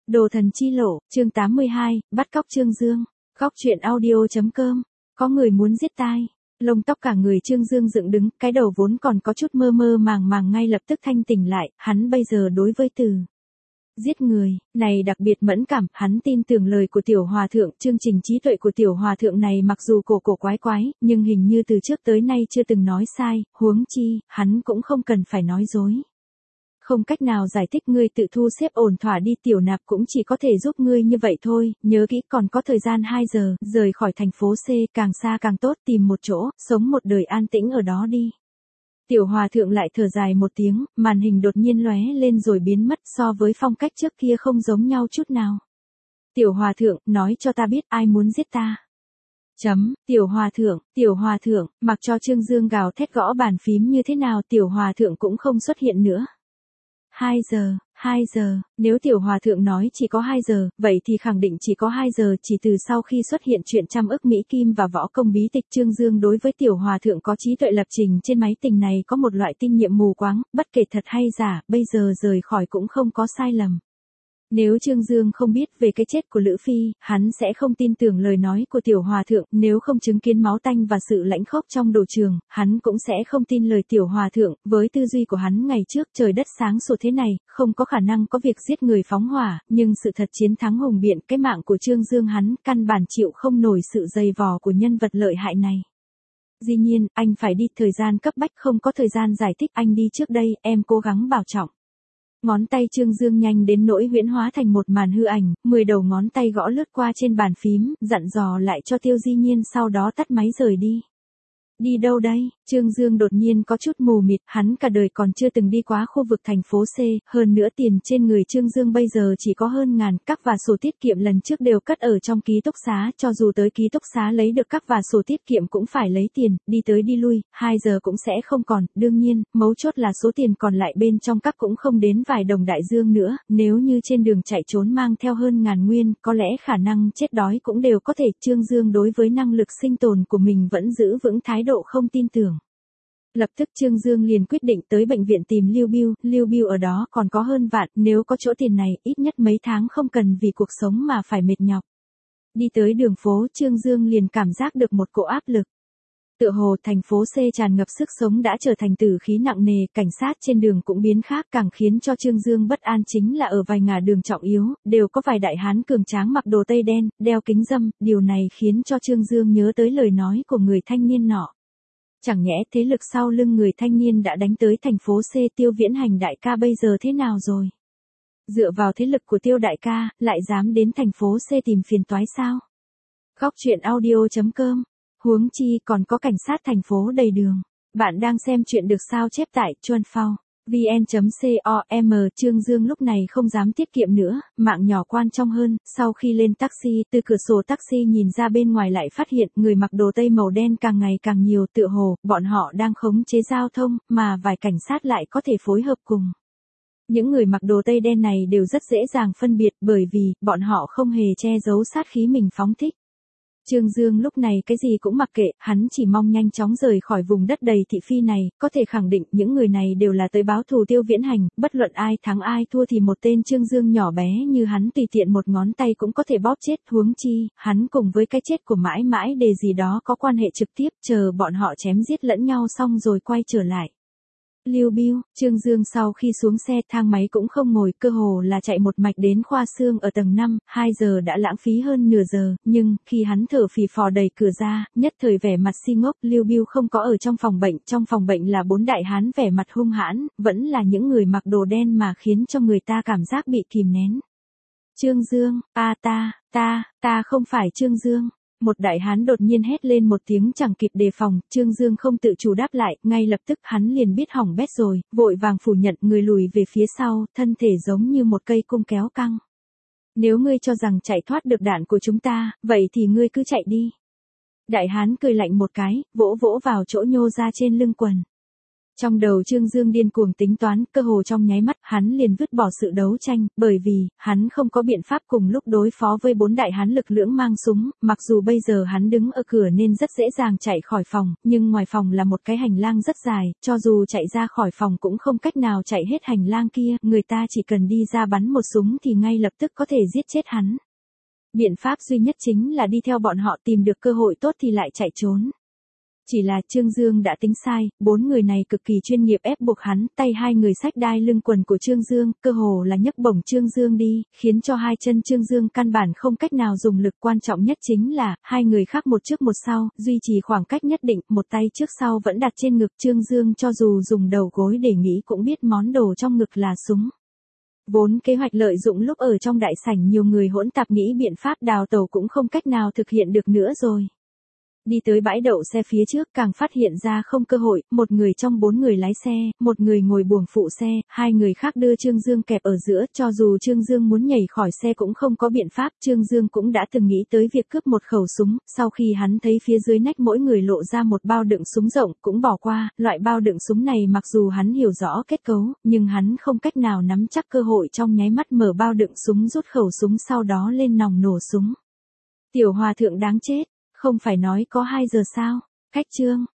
Đồ thần chi lộ, chương 82, bắt cóc Trương Dương. Góc truyện audio.com. Có người muốn giết tai. Lông tóc cả người Trương Dương dựng đứng, cái đầu vốn còn có chút mơ mơ màng màng ngay lập tức thanh tỉnh lại, hắn bây giờ đối với từ giết người này đặc biệt mẫn cảm, hắn tin tưởng lời của tiểu hòa thượng, chương trình trí tuệ của tiểu hòa thượng này mặc dù cổ quái quái, nhưng hình như từ trước tới nay chưa từng nói sai, huống chi, hắn cũng không cần phải nói dối. Không cách nào giải thích, ngươi tự thu xếp ổn thỏa đi, tiểu nạp cũng chỉ có thể giúp ngươi như vậy thôi, nhớ kỹ còn có thời gian 2 giờ, rời khỏi thành phố C, càng xa càng tốt, tìm một chỗ, sống một đời an tĩnh ở đó đi. Tiểu hòa thượng lại thở dài một tiếng, màn hình đột nhiên lóe lên rồi biến mất, so với phong cách trước kia không giống nhau chút nào. Tiểu hòa thượng, nói cho ta biết ai muốn giết ta. Tiểu hòa thượng, mặc cho Trương Dương gào thét gõ bàn phím như thế nào tiểu hòa thượng cũng không xuất hiện nữa. 2 giờ, nếu tiểu hòa thượng nói chỉ có 2 giờ, vậy thì khẳng định chỉ có 2 giờ, chỉ từ sau khi xuất hiện chuyện 100 ức Mỹ Kim và võ công bí tịch Trương Dương đối với tiểu hòa thượng có trí tuệ lập trình trên máy tính này có một loại kinh nghiệm mù quáng, bất kể thật hay giả, bây giờ rời khỏi cũng không có sai lầm. Nếu Trương Dương không biết về cái chết của Lữ Phi, hắn sẽ không tin tưởng lời nói của tiểu hòa thượng, nếu không chứng kiến máu tanh và sự lãnh khốc trong đồ trường, hắn cũng sẽ không tin lời tiểu hòa thượng, với tư duy của hắn ngày trước trời đất sáng sủa thế này, không có khả năng có việc giết người phóng hỏa, nhưng sự thật chiến thắng hùng biện, cái mạng của Trương Dương hắn căn bản chịu không nổi sự dày vò của nhân vật lợi hại này. Dĩ nhiên, anh phải đi, thời gian cấp bách, không có thời gian giải thích, anh đi trước đây, em cố gắng bảo trọng. Ngón tay Trương Dương nhanh đến nỗi huyễn hóa thành một màn hư ảnh, 10 đầu ngón tay gõ lướt qua trên bàn phím, dặn dò lại cho Tiêu Di Nhiên sau đó tắt máy rời đi. Đi đâu đây? Trương Dương đột nhiên có chút mù mịt, hắn cả đời còn chưa từng đi qua khu vực thành phố C, hơn nữa tiền trên người Trương Dương bây giờ chỉ có hơn ngàn, các và sổ tiết kiệm lần trước đều cất ở trong ký túc xá, cho dù tới ký túc xá lấy được các và sổ tiết kiệm cũng phải lấy tiền, đi tới đi lui, 2 giờ cũng sẽ không còn, đương nhiên, mấu chốt là số tiền còn lại bên trong các cũng không đến vài đồng đại dương nữa, nếu như trên đường chạy trốn mang theo hơn ngàn nguyên, có lẽ khả năng chết đói cũng đều có thể. Trương Dương đối với năng lực sinh tồn của mình vẫn giữ vững thái độ không tin tưởng. Lập tức Trương Dương liền quyết định tới bệnh viện tìm Lưu Biêu ở đó còn có hơn vạn, nếu có chỗ tiền này, ít nhất mấy tháng không cần vì cuộc sống mà phải mệt nhọc. Đi tới đường phố Trương Dương liền cảm giác được một cỗ áp lực. Tựa hồ thành phố C tràn ngập sức sống đã trở thành tử khí nặng nề, cảnh sát trên đường cũng biến khác, càng khiến cho Trương Dương bất an chính là ở vài ngả đường trọng yếu, đều có vài đại hán cường tráng mặc đồ tây đen, đeo kính râm, điều này khiến cho Trương Dương nhớ tới lời nói của người thanh niên nọ. Chẳng nhẽ thế lực sau lưng người thanh niên đã đánh tới thành phố C, Tiêu Viễn Hành đại ca bây giờ thế nào rồi? Dựa vào thế lực của Tiêu đại ca, lại dám đến thành phố C tìm phiền toái sao? Góc truyện audio.com. Huống chi còn có cảnh sát thành phố đầy đường. Bạn đang xem chuyện được sao chép tại Chuanphao vn.com. Trương Dương lúc này không dám tiết kiệm nữa, mạng nhỏ quan trọng hơn. Sau khi lên taxi, từ cửa sổ taxi nhìn ra bên ngoài lại phát hiện người mặc đồ tây màu đen càng ngày càng nhiều, tựa hồ bọn họ đang khống chế giao thông, mà vài cảnh sát lại có thể phối hợp cùng. Những người mặc đồ tây đen này đều rất dễ dàng phân biệt, bởi vì bọn họ không hề che giấu sát khí mình phóng thích. Trương Dương lúc này cái gì cũng mặc kệ, hắn chỉ mong nhanh chóng rời khỏi vùng đất đầy thị phi này, có thể khẳng định những người này đều là tới báo thù Tiêu Viễn Hành, bất luận ai thắng ai thua thì một tên Trương Dương nhỏ bé như hắn tùy tiện một ngón tay cũng có thể bóp chết, huống chi, hắn cùng với cái chết của Mãi Mãi Đề gì đó có quan hệ trực tiếp, chờ bọn họ chém giết lẫn nhau xong rồi quay trở lại. Lưu Biêu, Trương Dương sau khi xuống xe thang máy cũng không ngồi, cơ hồ là chạy một mạch đến khoa xương ở tầng 5, 2 giờ đã lãng phí hơn nửa giờ, nhưng khi hắn thở phì phò đẩy cửa ra, nhất thời vẻ mặt si ngốc, Lưu Biêu không có ở trong phòng bệnh là 4 đại hán vẻ mặt hung hãn, vẫn là những người mặc đồ đen mà khiến cho người ta cảm giác bị kìm nén. Trương Dương, ta không phải Trương Dương. Một đại hán đột nhiên hét lên một tiếng chẳng kịp đề phòng, Trương Dương không tự chủ đáp lại, ngay lập tức hắn liền biết hỏng bét rồi, vội vàng phủ nhận, người lùi về phía sau, thân thể giống như một cây cung kéo căng. Nếu ngươi cho rằng chạy thoát được đạn của chúng ta, vậy thì ngươi cứ chạy đi. Đại hán cười lạnh một cái, vỗ vào chỗ nhô ra trên lưng quần. Trong đầu Trương Dương điên cuồng tính toán, cơ hồ trong nháy mắt, hắn liền vứt bỏ sự đấu tranh, bởi vì, hắn không có biện pháp cùng lúc đối phó với 4 đại hán lực lưỡng mang súng, mặc dù bây giờ hắn đứng ở cửa nên rất dễ dàng chạy khỏi phòng, nhưng ngoài phòng là một cái hành lang rất dài, cho dù chạy ra khỏi phòng cũng không cách nào chạy hết hành lang kia, người ta chỉ cần đi ra bắn một súng thì ngay lập tức có thể giết chết hắn. Biện pháp duy nhất chính là đi theo bọn họ, tìm được cơ hội tốt thì lại chạy trốn. Chỉ là Trương Dương đã tính sai, 4 người này cực kỳ chuyên nghiệp ép buộc hắn, tay 2 người xách đai lưng quần của Trương Dương, cơ hồ là nhấc bổng Trương Dương đi, khiến cho 2 chân Trương Dương căn bản không cách nào dùng lực, quan trọng nhất chính là, 2 người khác một trước một sau, duy trì khoảng cách nhất định, một tay trước sau vẫn đặt trên ngực Trương Dương, cho dù dùng đầu gối để nghĩ cũng biết món đồ trong ngực là súng. Vốn kế hoạch lợi dụng lúc ở trong đại sảnh nhiều người hỗn tạp nghĩ biện pháp đào tẩu cũng không cách nào thực hiện được nữa rồi. Đi tới bãi đậu xe phía trước càng phát hiện ra không cơ hội, một người trong 4 người lái xe, một người ngồi buồng phụ xe, 2 người khác đưa Trương Dương kẹp ở giữa, cho dù Trương Dương muốn nhảy khỏi xe cũng không có biện pháp, Trương Dương cũng đã từng nghĩ tới việc cướp một khẩu súng, sau khi hắn thấy phía dưới nách mỗi người lộ ra một bao đựng súng rộng, cũng bỏ qua, loại bao đựng súng này mặc dù hắn hiểu rõ kết cấu, nhưng hắn không cách nào nắm chắc cơ hội trong nháy mắt mở bao đựng súng rút khẩu súng sau đó lên nòng nổ súng. Tiểu hòa thượng đáng chết. Không phải nói có 2 giờ sao? Cách Trương